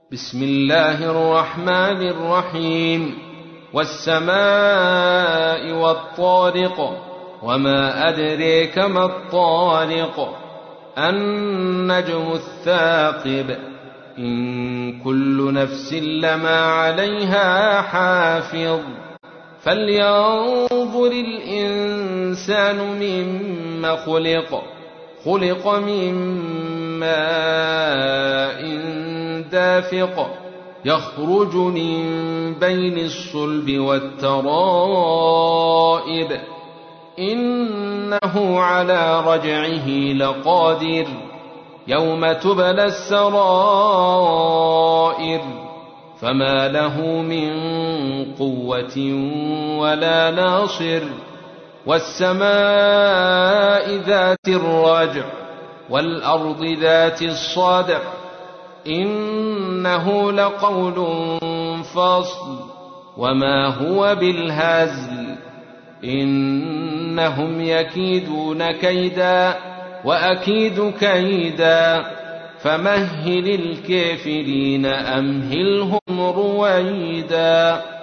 بسم الله الرحمن الرحيم. والسماء والطارق وما أدريك ما الطارق النجم الثاقب إن كل نفس لما عليها حافظ فلينظر الإنسان مما خلق من ماء دافق يخرج من بين الصلب والترائب إنه على رجعه لقادر يوم تبلى السرائر فما له من قوة ولا ناصر والسماء ذات الرجع والأرض ذات الصدع إنه لقول فصل وما هو بالهزل إنهم يكيدون كيدا وأكيد كيدا فمهل الكافرين أمهلهم رويدا.